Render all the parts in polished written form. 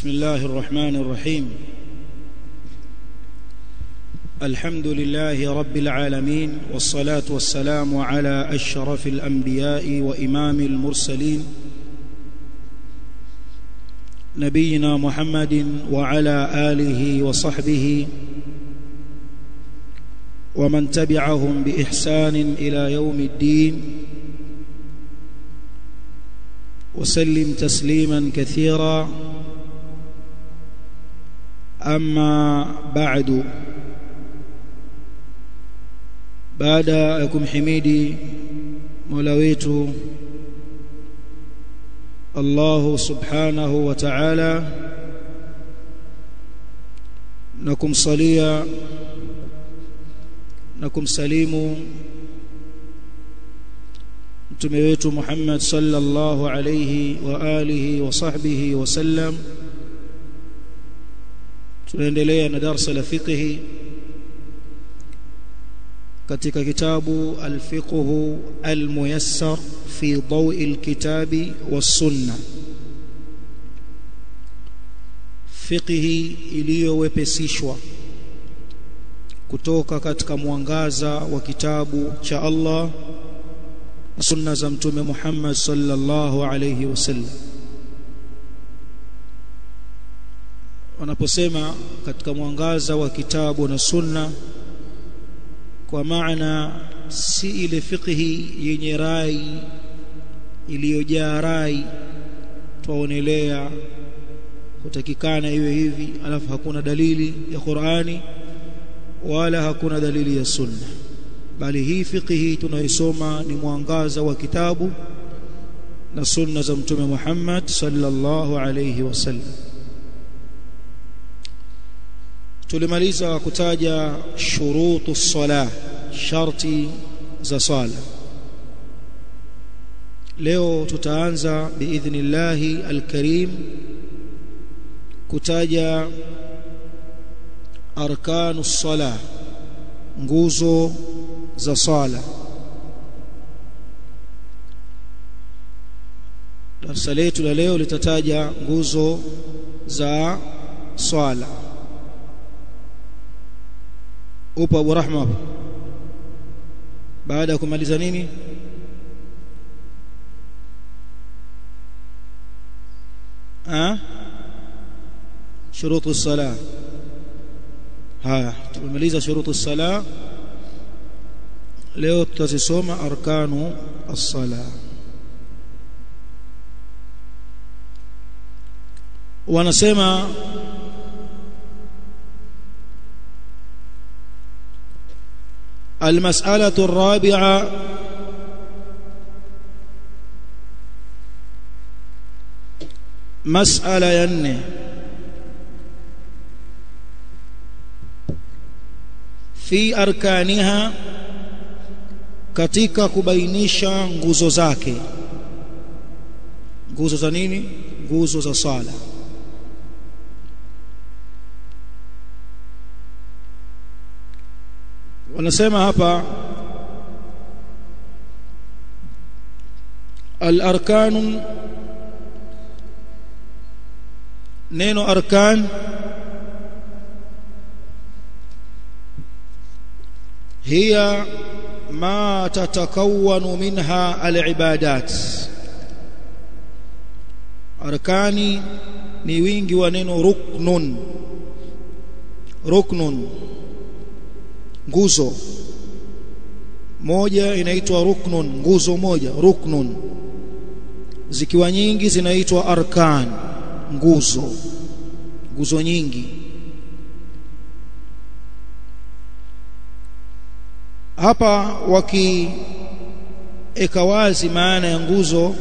بسم الله الرحمن الرحيم. الحمد لله رب العالمين، والصلاة والسلام على أشرف الأنبياء وإمام المرسلين نبينا محمد وعلى آله وصحبه ومن تبعهم بإحسان إلى يوم الدين، وسلم تسليما كثيرا. أما بعد، baada ya kumhimidi Mola wetu Allah subhanahu wa ta'ala na kumsalia na kumsalimu mtume wetu Muhammad sallallahu alayhi wa alihi wa sahbihi wa sallam, tunaendelea na darasa la fiqh katika kitabu al-fiqh al-muyassar fi dawi al-kitabi was-sunnah, fiqh iliyowepesishwa kutoka katika mwangaza wa kitabu cha Allah na sunna za mtume Muhammad sallallahu alayhi wasallam. Wanaposema katika mwangaza wa kitabu na sunna, kwa maana si ile fiqhi yenye rai iliyojaa rai tuonelea hutakikana iwe hivi alafu hakuna dalili ya Qur'ani wala hakuna dalili ya sunna, bali hii fiqhi tunayosoma ni mwangaza wa kitabu na sunna za mtume Muhammad sallallahu alayhi wasallam. Tulimaliza kutaja shurutu salah, sharti za sala. Leo tutaanza biidhnillahi alkarim kutaja arkanu salah, nguzo za sala. Darasa letu la leo litataja nguzo za sala. Upo Abu Rahma baada ya kumaliza nini? Shurutu salah. Tumemaliza shurutu salah, leo tutasoma arkanu as-salah. Wanasema المسألة الرابعة مسألة ينه في أركانها katika kubainisha nguzo zake. Nguzo za nini? Nguzo za sala. Wanasema hapa al-arkan, neno arkan hiya ma tatakawanu minha al-ibadat. Arkani ni wingi wa neno ruknun. Ruknun, nguzo moja inaitwa ruknun, nguzo moja ruknun. Zikiwa nyingi zinaitwa arkan, nguzo, nguzo nyingi. Hapa wakieka wazi maana ya nguzo,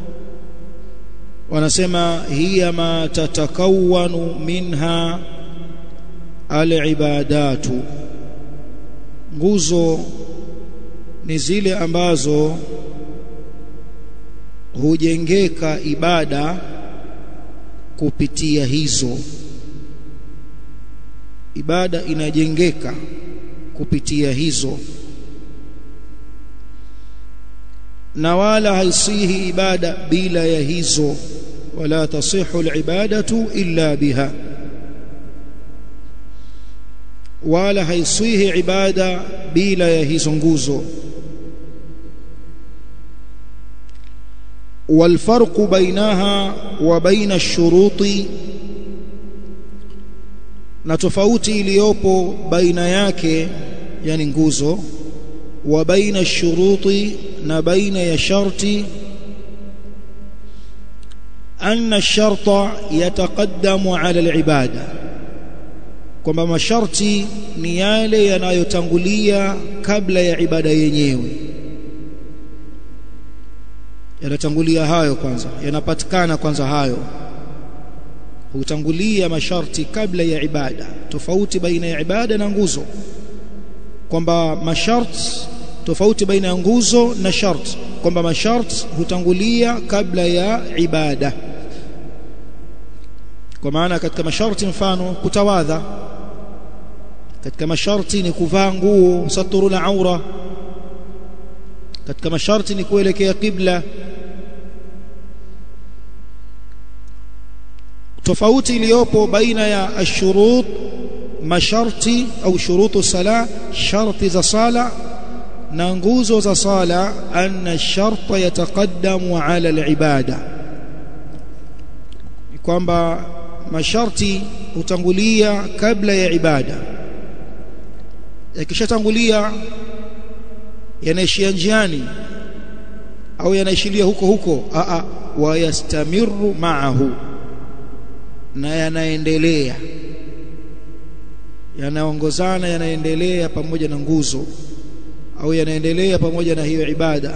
wanasema hiya ma tatakawanu minha al-ibadatu. Nguzo ni zile ambazo hujengeka ibada kupitia hizo. Ibada inajengeka kupitia hizo, na wala haisihi ibada bila ya hizo. wala tasihhu al-ibadatu illa biha, wala haisihi ibada bila ya hizo nguzo. والفرق بينها وبين الشروط, na tofauti iliyopo baina yake yani nguzo, wa baina ash-shuruti, na baina ya sharti, anna ash-sharta yataqaddamu ala al-ibada, kwamba masharti ni yale yanayotangulia kabla ya ibada yenyewe, yanatangulia hayo kwanza, yanapatikana kwanza hayo, hutangulia masharti kabla ya ibada. Tofauti baina ya ibada na nguzo, kwamba masharti tofauti baina ya nguzo na sharti, kwamba masharti hutangulia kabla ya ibada. Kwa maana katika masharti, mfano kutawadha, katika masharti ni kuvaa nguo saturul aura, katika masharti ni kuelekea qibla. Tofauti iliyopo baina ya ashurut, masharti au shurutu sala, sharti za sala, na nguzo za sala, anna sharta yataqaddamu ala al-ibada, kwamba masharti hutangulia kabla ya ibada. Yakishatangulia yanaishia njiani au yanaishilia huko huko, wa yastamiru ma'ahu, na yanaendelea, yanaongozana, yanaendelea pamoja na nguzo, au yanaendelea pamoja na hiyo ibada.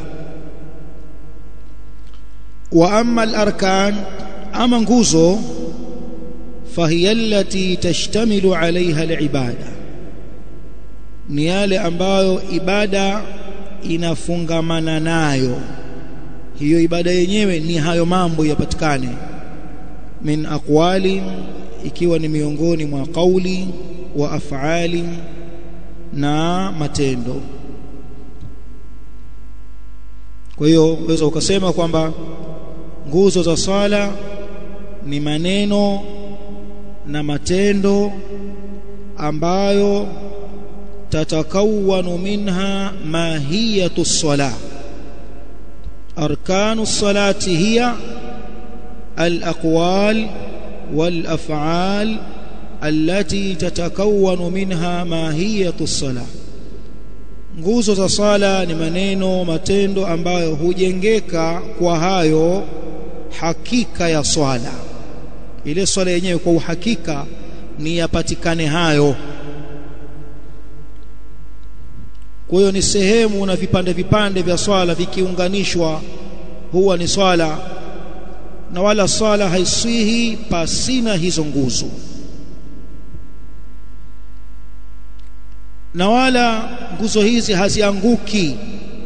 Wa amma al-arkan, ama nguzo, fahiya allati tashtamilu alaiha al-ibada, ni yale ambayo ibada inafungamana nayo. Hiyo ibada yenyewe ni hayo mambo yapatikane, min aqwali, ikiwa ni miongoni mwa kauli, wa af'ali, na matendo. Kwa hiyo unaweza ukasema kwamba nguzo za sala ni maneno na matendo ambayo tatakawanu minha mahiyatu as-salah. arkanu as-salati hiya al-aqwal wal-af'al allati tatakawanu minha mahiyatu as-salah. Nguzo za sala ni maneno, matendo ambayo hujengeka kwa hayo hakika ya swala. Ile swala yenyewe kwa uhakika ni yapatikane hayo. Kwa hiyo ni sehemu na vipande vipande vya swala vikiunganishwa huwa ni swala, na wala swala haisihi pasina hizo nguzo, na wala nguzo hizi hazianguki.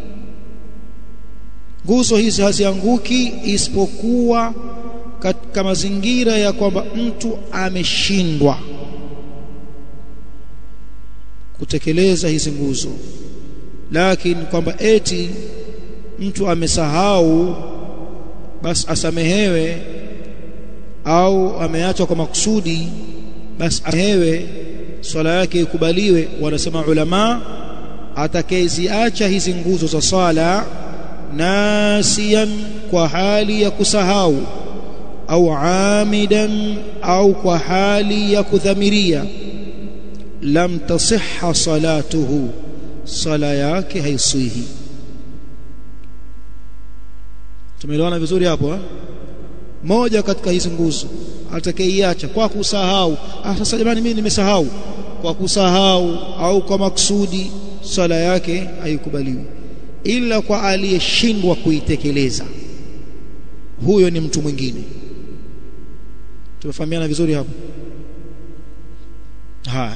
Nguzo hizi hazianguki isipokuwa katika mazingira ya kwamba mtu ameshindwa kutekeleza hizi nguzo. Lakini kwamba eti mtu amesahau basi asamehewe, au ameachwa kwa makusudi basi asamehewe, swala yake ikubaliwe. Wanasema ulama, atakayeziacha hizi nguzo za swala nasiyan, kwa hali ya kusahau, au amidan, au kwa hali ya kudhamiria, lam tasihha salatuhu, sala yake haisihi. Tumeelewana vizuri hapo? Moja katika hizi nguzo atakayeiacha kwa kusahau, sasa jamani mimi nimesahau, kwa kusahau au kwa maksudi, sala yake haikubaliwi, ila kwa aliyeshindwa kuitekeleza. Huyo ni mtu mwingine. Tumefahamiana vizuri hapo? Haya,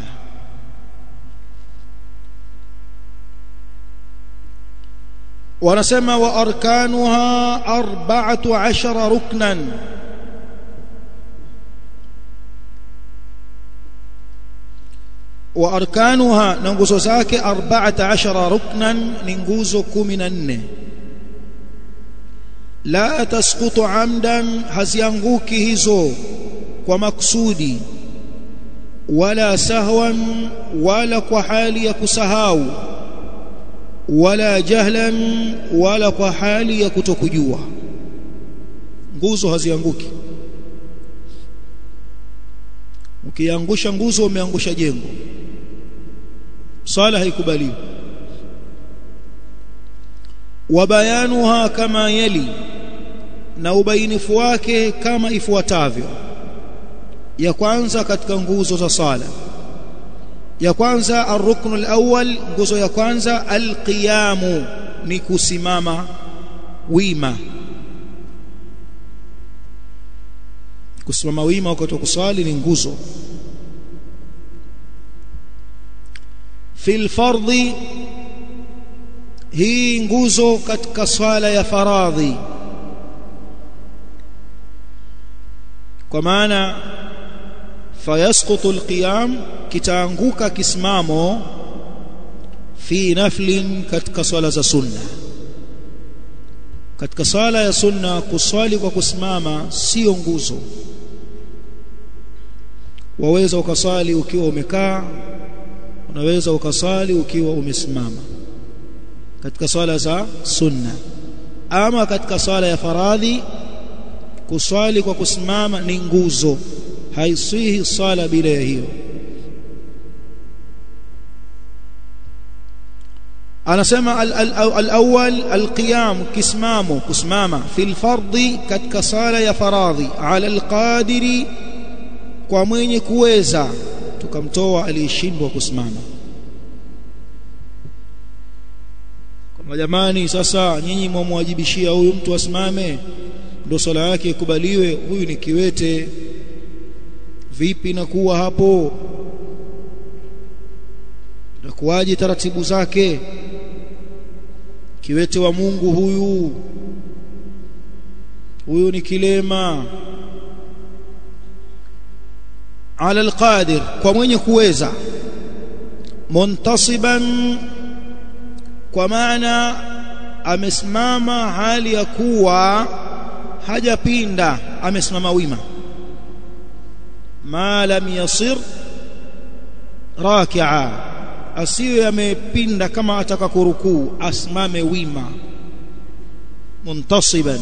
wanasema wa arkanuha 14 ruknan, wa arkanuha, na nguzo zake 14 ruknan, ni nguzo 14. la tasqutu amdan, hazianguki hizo kwa maksudi, wala sahwan, wala kwa hali ya kusahau, wala jahlan, wala kwa hali ya kutokujua. Nguzo hazianguki. Ukiangusha nguzo umeangusha jengo, sala haikubaliwi. Wabayanuha kama yali, na ubainifu wake kama ifuatavyo. Ya kwanza katika nguzo za sala, ya kwanza ar-ruknu al-awwal, nguzo ya kwanza al-qiyamu, ni kusimama wima. Kusimama wima wakati wa kusali ni nguzo. Fil fardhi, hii nguzo katika swala ya faradhi, kwa maana fayasqutu alqiyam, kitaanguka kisimamo, fi naflin, katika swala za sunna. Katika swala ya sunna kuswali kwa kusimama sio nguzo. Waweza ukasali ukiwa umekaa, unaweza ukasali ukiwa umesimama katika swala za sunna. Ama katika swala ya faradhi kuswali kwa kusimama ni nguzo, haisihi swala bila ya hiyo. Anasema al-awwal al-qiyam, kisimamo, kusimama. Fil fardhi, katika sala ya faradhi. Ala al-qadiri, kwa mwenye kuweza, tukamtoa aliyeshindwa kusimama. Kwa jamani, sasa nyinyi mwamwajibishia huyu mtu asimame ndio sala yake ikubaliwe, huyu ni kiwete, vipi na kuwa hapo? Itakuwaje taratibu zake? Kiwete wa Mungu huyu ni kilema. Ala alqadir, kwa mwenye kuweza. Muntasiban, kwa maana amesimama hali ya kuwa hajapinda, amesimama wima. Ma lam yasir raki'a, asiwe amepinda kama ataka kurukuu, asimame wima. Muntasiban.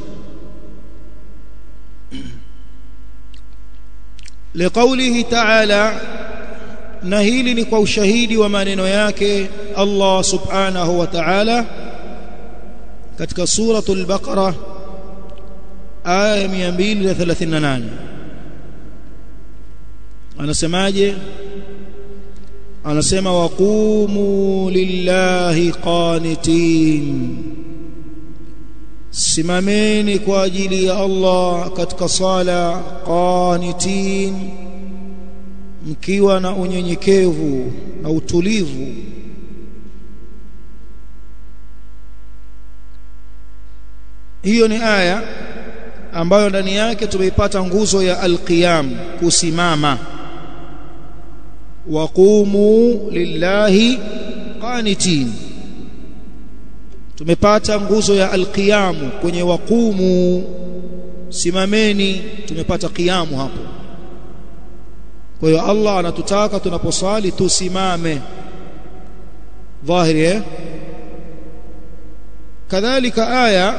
Liqaulihi ta'ala, na hili ni kwa ushahidi wa maneno yake Allah subhanahu wa ta'ala katika suratul Baqara aya 238. Anasemaje? Anasema waqumu lillahi qanitin, simameni kwa ajili ya Allah katika sala, qanitin, mkiwa na unyenyekevu na utulivu. Hiyo ni aya ambayo ndani yake tumeipata nguzo ya al-qiyam, kusimama. Waqumu lillahi qanitin, tumepata nguzo ya al-qiyam kwenye waqumu, simameni, tumepata qiyamu hapo. Kwa hiyo Allah anatutaka tunaposali tusimame. Dhahiri kadhalika aya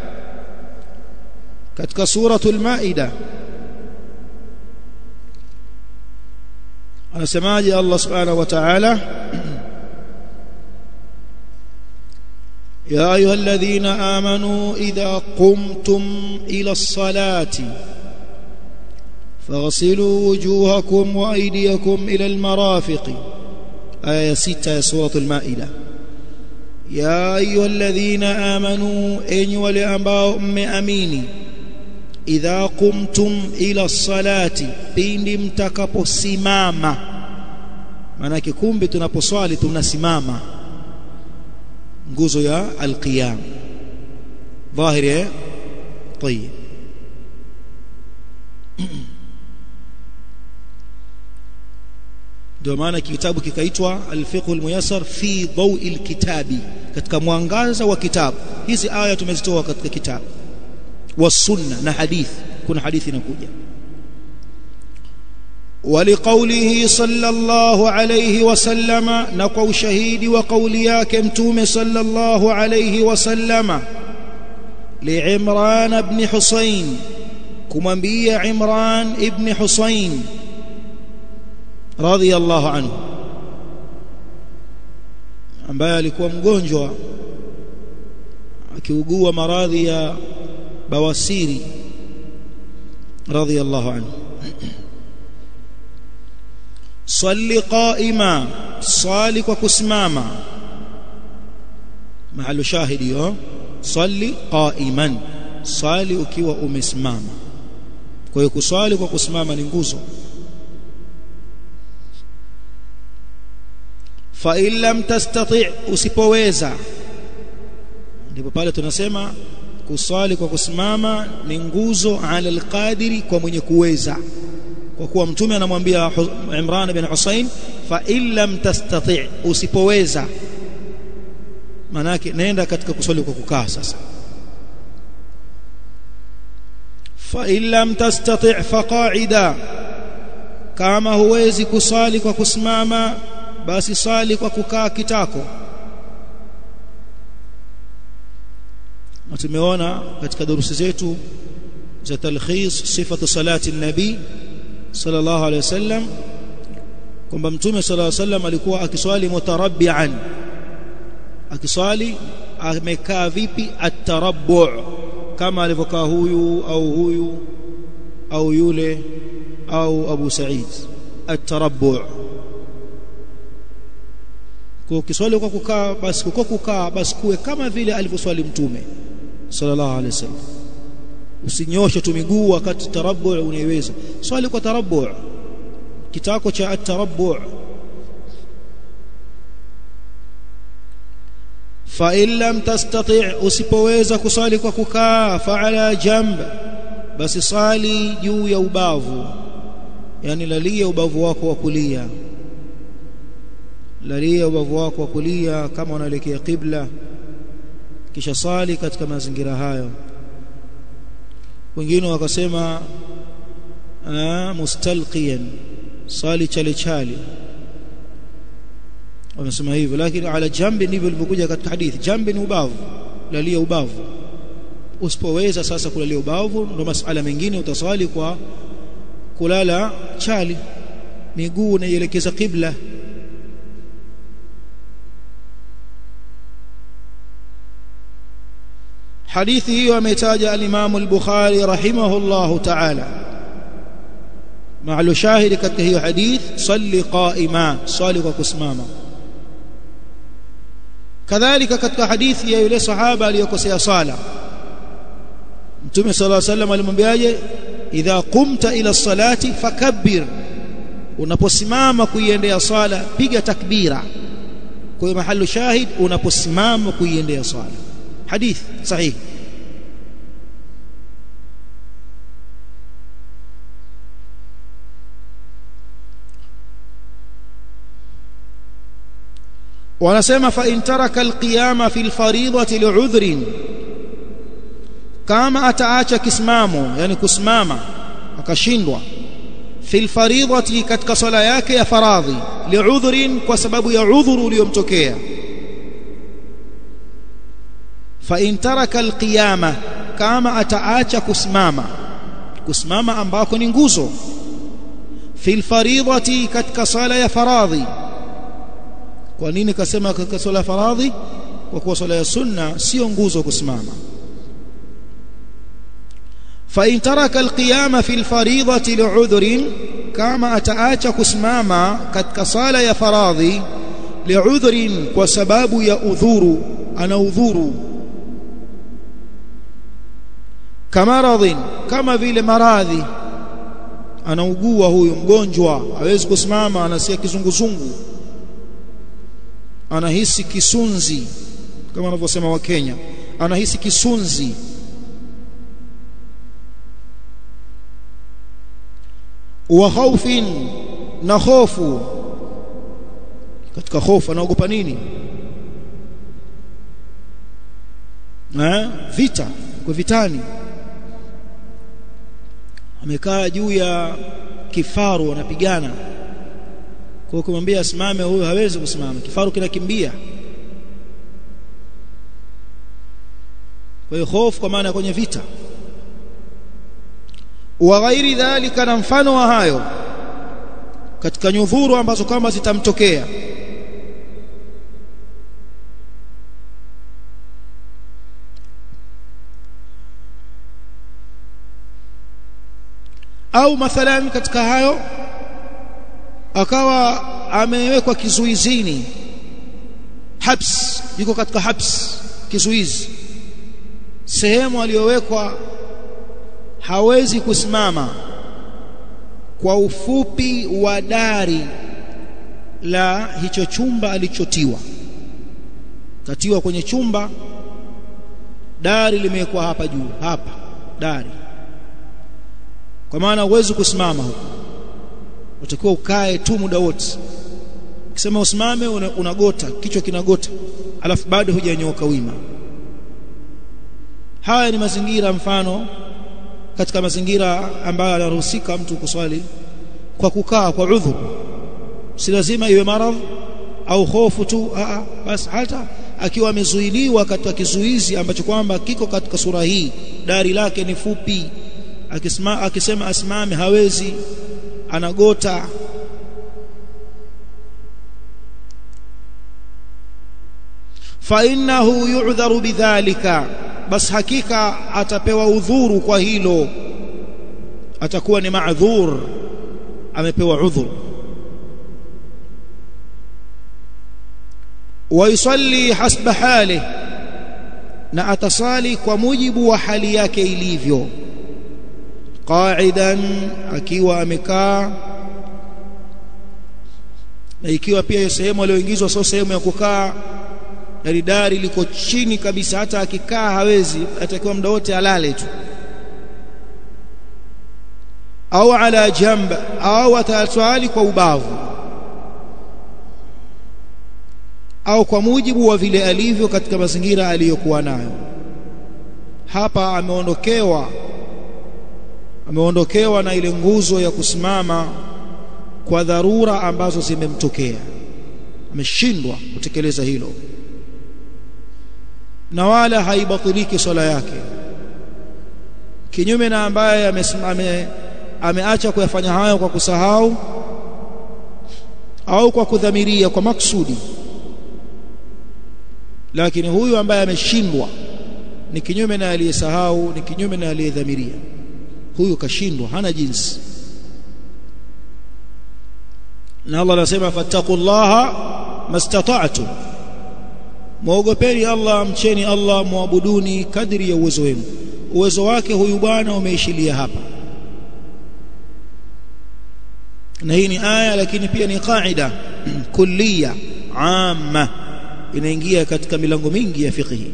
katika suratul Maida anasemaje Allah subhanahu wa ta'ala? ya ayyuhalladhina amanu idha qumtum ila as-salati faghsilu wujuhakum wa aydiyakum ila al-marafiq. aya 6 ya suratul Maida. ya ayyuhalladhina amanu, enyi wale ambao mmeamini, idha qumtum ila salati, pindi mtakaposimama. maana yake kumbe tunaposwali tunasimama, nguzo ya al-qiyam. dhahiri طيب. ndio maana kitabu kikaitwa al-fiqh al-muyassar fi dawi al-kitabi, katika mwangaza wa kitabu. Hizi aya tumezitoa katika kitabu والسنة na hadith kuna hadithi inakuja ولقوله صلى الله عليه وسلم نقو شهيد وقولياك متوم صلى الله عليه وسلم لعمران بن حسين كمنبي عمران ابن حسين رضي الله عنه ambaye alikuwa mgonjwa akiugua maradhi ya bawasiri radiyallahu anhu salli qaima sali kwa kusimama mahali shahidi yo salli qaiman sali ukiwa umesimama kwa hiyo kusali kwa kusimama ni nguzo fa in lam tastati' usipoweza ndipo pale tunasema kusali kwa kusimama ni nguzo ala alqadiri kwa mwenye kuweza kwa kuwa mtume anamwambia Imran bin Husayn fa in lam tastati' usipoweza manake nenda katika kusali kwa kukaa sasa fa in lam tastati' fa qa'ida kama huwezi kusali kwa kusimama basi sali kwa kukaa kitako na tumeona katika durusi zetu za talkhis sifatu salati an-nabi sallallahu alayhi wasallam kwamba mtume sallallahu alayhi wasallam alikuwa akiswali mutarabbian akiswali amekaa vipi at-tarabbu' kama alivyokaa huyu au yule au Abu Sa'id at-tarabbu' kwa kiswali kwa kukaa basi kuwe kama vile alivyoswali mtume sallallahu alayhi wasallam usinyoshe tu miguu wakati tarabbu' unaiweza swali kwa tarabbu' kitako cha at-tarabbu' fa in lam tastati' usipoweza kusali kwa kukaa fa ala jamb basi sali juu ya ubavu yani lalia ubavu wako wa kulia lalia ubavu wako wa kulia kama unaelekea qibla kisha sali katika mazingira hayo wengine wakasema mustalqiyan sali chali wamesema hivyo lakini ala jambi ndivyo ilivyokuja katika hadithi jambi ni ubavu lalia ubavu usipoweza sasa kulalia ubavu ndio masuala mengine utasali kwa kulala chali miguu inaielekeza qibla hadithi hiyo ametaja al-Imam al-Bukhari rahimahullahu ta'ala ma'al shahidi katika hiyo hadith salli qa'ima sali kwa kusimama kadhalika katika hadithi ya yule sahaba aliyokosea sala Mtume sallallahu alayhi wasallam alimwambiaje idha qumta ila salati fakabbir unaposimama kuiendea sala piga takbira kwa hiyo mahali shahid unaposimama kuiendea sala حديث صحيح ونسمى فإن ترك القيام في الفريضة لعذر كما أتعاش كسمامه يعني كسماما akashindwa في الفريضة katika sala yake ya faradhi li'udhrin kwa sababu ya udhuru uliyomtokea fa in taraka alqiyama kama ataacha kusimama ambako ni nguzo fil faridati katika sala ya faradhi kwa nini kasema katika sala ya faradhi kwa kuwa sala ya sunna sio nguzo kusimama fa in taraka alqiyama fil faridati li'udhrin kama ataacha kusimama katika sala ya faradhi li'udhrin kwa sababu ya udhuru ana udhuru kamaradhin kama vile maradhi anaugua huyu mgonjwa hawezi kusimama anasikia kizunguzungu anahisi kisunzi kama wanavyosema wa Kenya anahisi kisunzi wa khaufin na hofu katika hofu anaogopa nini vita kwa vitani amekaa juu ya kifaru anapigana, kwa kumwambia asimame huyo hawezi kusimama, kifaru kinakimbia. Kwa hiyo hofu kwa maana kwenye vita. Wa ghairi dhalika, na mfano wa hayo katika nyudhuru ambazo kama zitamtokea. Au mathalan katika hayo akawa amewekwa kizuizini, habs, yuko katika habs, kizuizi, sehemu aliyowekwa hawezi kusimama kwa ufupi wa dari la hicho chumba alichotiwa. Katiwa kwenye chumba, dari limewekwa hapa juu, hapa dari, kwa maana huwezi kusimama huko, utakiwa ukae tu muda wote. Ukisema usimame unagota, kichwa kinagota, alafu bado hujanyooka wima. Haya ni mazingira, mfano katika mazingira ambayo anaruhusika mtu kuswali kwa kukaa kwa udhuru. Si lazima iwe maradhi au hofu tu, basi hata akiwa amezuiliwa katika kizuizi ambacho kwamba kiko katika sura hii, dari lake ni fupi, akisema asimame hawezi, anagota. Fa innahu yu'dharu bidhalika, bas hakika atapewa udhuru kwa hilo, atakuwa ni ma'dhur, amepewa udhur. Wa yusalli hasba halihi, na atasali kwa mujibu wa hali yake ilivyo. Qa'idan, akiwa amekaa, na ikiwa pia sehemu aliyoingizwa sio sehemu ya kukaa, dari liko chini kabisa, hata akikaa hawezi, atakiwa muda wote alale tu. Au ala jamb, au ataswali kwa ubavu, au kwa mujibu wa vile alivyo katika mazingira aliyokuwa nayo. Hapa ameondokewa na ile nguzo ya kusimama kwa dharura ambazo zimemtokea, ameshindwa kutekeleza hilo, na wala haibatiliki swala yake. Kinyume na ambaye ameacha kuyafanya hayo kwa kusahau au kwa kudhamiria kwa maksudi. Lakini huyu ambaye ameshindwa ni kinyume na aliyesahau, ni kinyume na aliyedhamiria. Huyu kashindwa, hana jinsi. Na Allah anasema fattaqullaha mastata'tum, muogopeni Allah, mcheni Allah, muabuduni kadri ya uwezo wenu. Uwezo wake huyu bwana umeishilia hapa. Na hii ni aya, lakini pia ni qaida kulliya amma, inaingia katika milango mingi ya fiqh.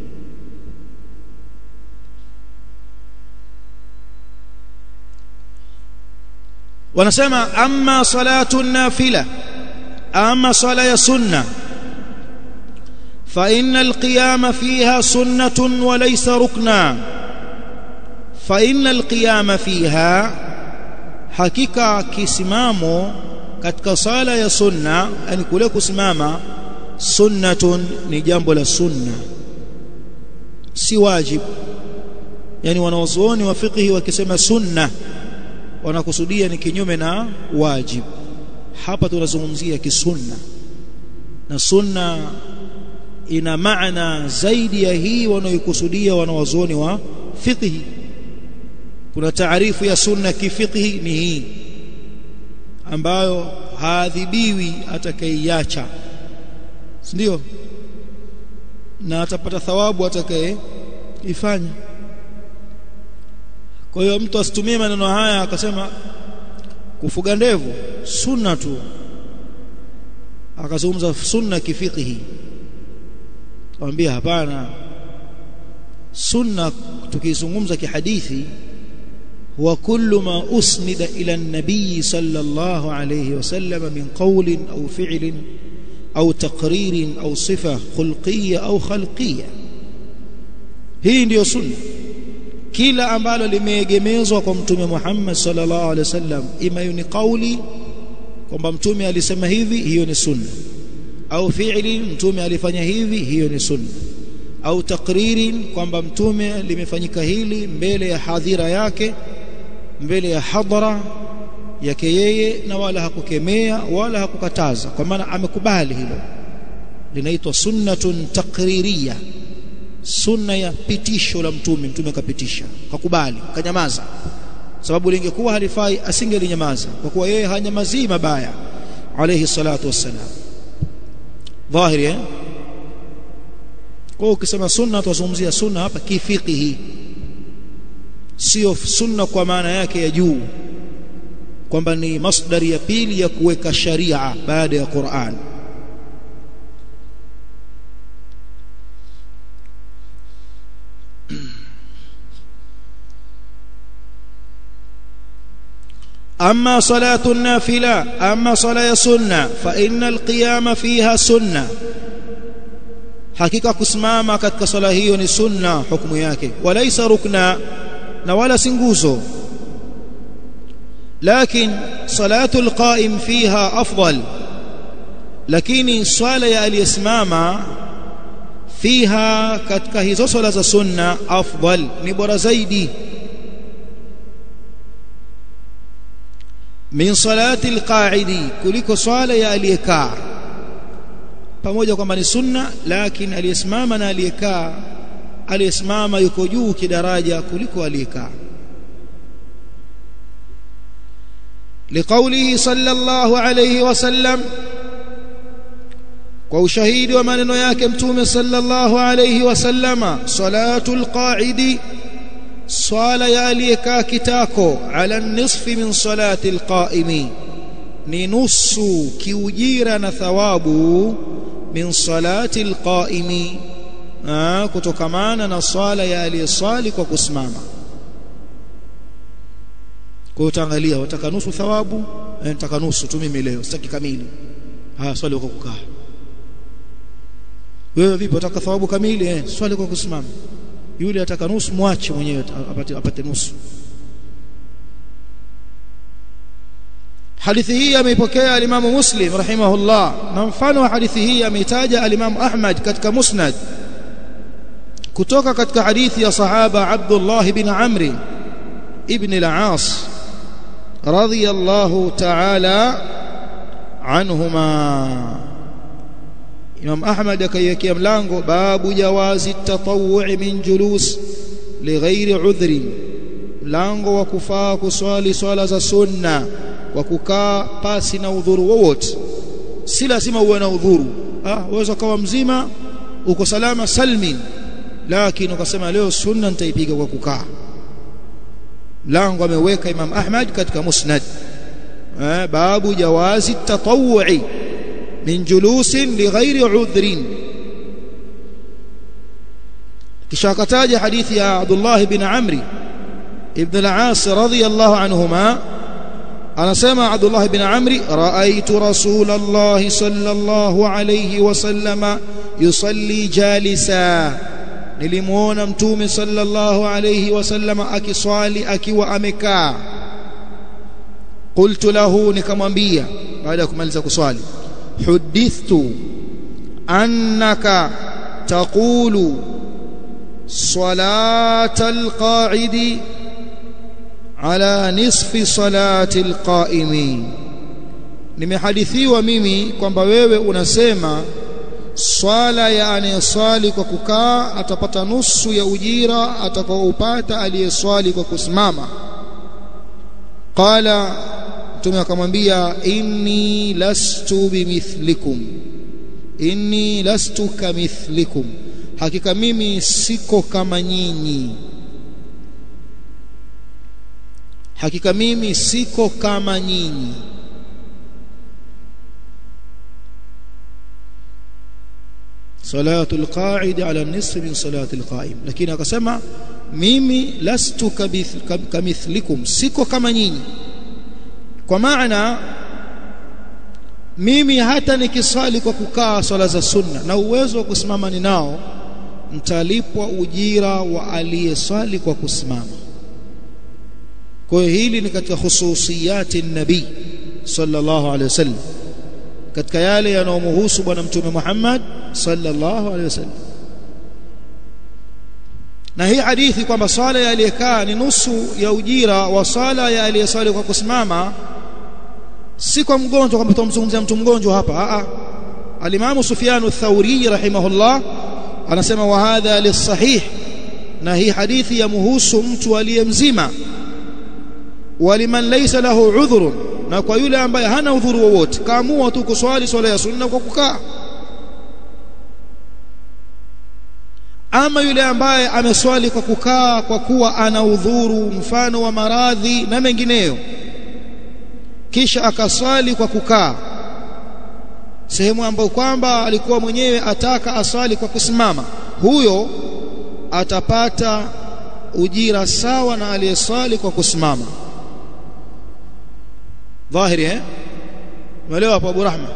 Wanasema amma salatu nafila, amma sala ya sunna, fa innal qiyama fiha sunnatun wa laysa rukna. Fa innal qiyama fiha, hakika kisimamo katika sala ya sunna, yani kule kusimama, sunnatun, ni jambo la sunna, si wajib. Yani wanawazuoni wa fiqh wakisema sunna wanakusudia ni kinyume na wajib. Hapa tunazungumzia kisunna, na sunna ina maana zaidi ya hii wanayokusudia wanawazuoni wa fiqh. Kuna taarifu ya sunna kifiqhi ni hii, ambayo haadhibiwi atakayeiacha, ndio, na atapata thawabu atakayeifanya. Kwa hiyo mtu asitumie maneno haya akasema kufuga ndevu sunna tu, akazungumza sunna kifiqhi. Tuambia hapana, sunna tukizungumza kihadithi huwa kullu ma usnida ila an-nabiy sallallahu alayhi wasallam min qawlin au fi'lin au taqririn au sifa khulqiyya au khalqiyya. Hii ndiyo sunna. kila ambalo limeegemezwa kwa mtume Muhammad sallallahu alaihi wasallam, ima ni kauli kwamba mtume alisema hivi, hiyo ni sunna, au fi'li mtume alifanya hivi, hiyo ni sunna, au takriri kwamba mtume limefanyika hili mbele ya hadhira yake, mbele ya hadhara yake yeye, na wala hakukemea wala hakukataza, kwa maana amekubali hilo, linaitwa sunnatun takririya, sunna ya pitisho la mtume. Mtume kapitisha, kakubali, kanyamaza, sababu lingekuwa halifai asingelinyamaza, kwa kuwa yeye hanyamazii mabaya alayhi salatu wassalam. Dhahiri kwa ukisema sunna tuzungumzia sunna hapa kifiqhi, sio sunna kwa maana yake ya juu kwamba ni masdari ya pili ya kuweka sharia baada ya Qur'an. أما صلاة النافلة، أما صلاة سنة، فإن القيام فيها سنة، حقيقة كسماما katika swala hiyo ni sunna hukumu yake, walaysa rukna na wala singuzo. Lakin salatu alqaim fiha afdal, lakini swala ya aliyesimama fiha katika hizo swala za sunna afdal, ni bora zaidi min salati alqa'idi, kuliko swala ya aliyekaa. Pamoja kwamba ni sunna, lakini aliyesimama na aliyekaa, aliyesimama yuko juu kidaraja kuliko aliyekaa. Liqaulihi sallallahu alayhi wasallam, kwa ushahidi wa maneno yake mtume sallallahu alayhi wasallama, salatul qa'idi, swala ya aliyekaa kitako, ala nisfi min salati alqaimi, ni nusu kiujira na thawabu min salati alqaimi, kutokamana na swala ya aliyeswali kwa kusimama. Kwa utaangalia, wataka nusu thawabu, nataka nusu tu mimi leo, sitaki kamili. Swali kwa kukaa. Wewe vipi, wataka thawabu kamili? Swali kwa kusimama. Yule ataka nusu, mwache mwenyewe apate nusu. Hadithi hii ameipokea al-Imam Muslim rahimahullah, na mfano wa hadithi hii ameitaja al-Imam Ahmad katika Musnad, kutoka katika hadithi ya sahaba Abdullah ibn Amr ibn al-As radiyallahu ta'ala anhuma. Imam Ahmad akaiwekea mlango, babu jawazi tatawwu' min julus lighairi udhri, mlango wa kufaa kuswali swala za sunna wa kukaa pasi na udhuru wowote. Si lazima uwe na udhuru, uweza kuwa mzima uko salama salmin, lakini ukasema leo sunna nitaipiga kwa kukaa. Mlango ameweka Imam Ahmad katika Musnad, babu jawazi tatawwu' min julusin lighairi udhrin. Kisha akataja hadithi ya Abdullah ibn Amr ibn al-As radiyallahu anhuma, anasema Abdullah ibn Amr, raaitu Rasulullah sallallahu alayhi wasallama yusalli jalisa, nilimuona mtume sallallahu alayhi wasallama akiswali akiwa amekaa. Qultu lahu, nikamwambia baada ya kumaliza kuswali, hudithtu annaka taqulu salatal qa'idi ala nisfi salati alqa'imi, nimehadithiwa mimi kwamba wewe unasema swala ya anayeswali kwa kukaa atapata nusu ya ujira atakaoupata aliyeswali kwa kusimama. Qala, mtume akamwambia, inni lastu bimithlikum, inni lastu kamithlikum, hakika mimi siko kama nyinyi, hakika mimi siko kama nyinyi. Salatul qa'id ala nisfi min salatil qa'im, lakini akasema mimi lastu kamithlikum, siko kama nyinyi, kwa maana mimi hata nikisali kwa kukaa swala za sunna na uwezo wa kusimama ninao, mtalipwa ujira wa aliyeswali kwa kusimama. Kwa hiyo hili ni katika hususiyati nabii sallallahu alaihi wasallam, katika yale yanayomhusu bwana mtume Muhammad sallallahu alaihi wasallam. Na hii hadithi kwamba swala ya aliyekaa ni nusu ya ujira wa swala ya aliyeswali kwa kusimama, si kwa mgonjwa, kwamba tumzungumzia mtu mgonjwa hapa. Al-Imam Sufyan ath-Thawri rahimahullah anasema wa hadha lis-sahih, na hii hadithi yamhusu mtu aliyemzima, waliman laysa lahu udhrun, na kwa yule ambaye hana udhuru wowote, kaamua tu kuswali swala ya sunna kwa kukaa. Ama yule ambaye ameswali kwa kukaa kwa kuwa ana udhuru, mfano wa maradhi na mengineyo, kisha akaswali kwa kukaa sehemu ambayo kwamba alikuwa mwenyewe ataka aswali kwa kusimama, huyo atapata ujira sawa na aliyeswali kwa kusimama. Dhahiri umeelewa hapo Abu Rahma?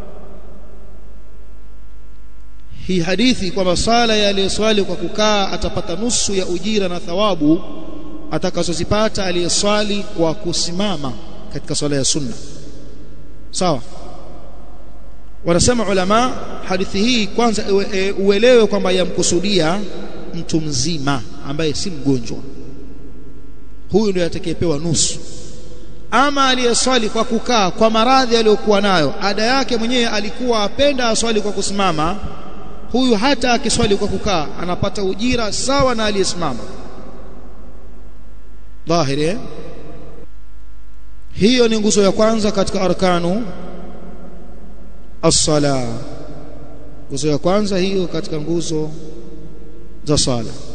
Hii hadithi kwamba sala ya aliyeswali kwa kukaa atapata nusu ya ujira na thawabu atakazozipata aliyeswali kwa kusimama katika swala ya sunna. Sawa? Wanasema ulama, hadithi hii kwanza uelewe kwamba yamkusudia mtu mzima ambaye si mgonjwa. Huyu ndiye atakayepewa nusu. Ama aliyeswali kwa kukaa kwa maradhi aliyokuwa nayo, ada yake mwenyewe alikuwa apenda aswali kwa kusimama, huyu hata akiswali kwa kukaa anapata ujira sawa na aliyesimama. Dhahiri hiyo ni nguzo ya kwanza katika arkanu as-sala. Nguzo ya kwanza hiyo katika nguzo za sala.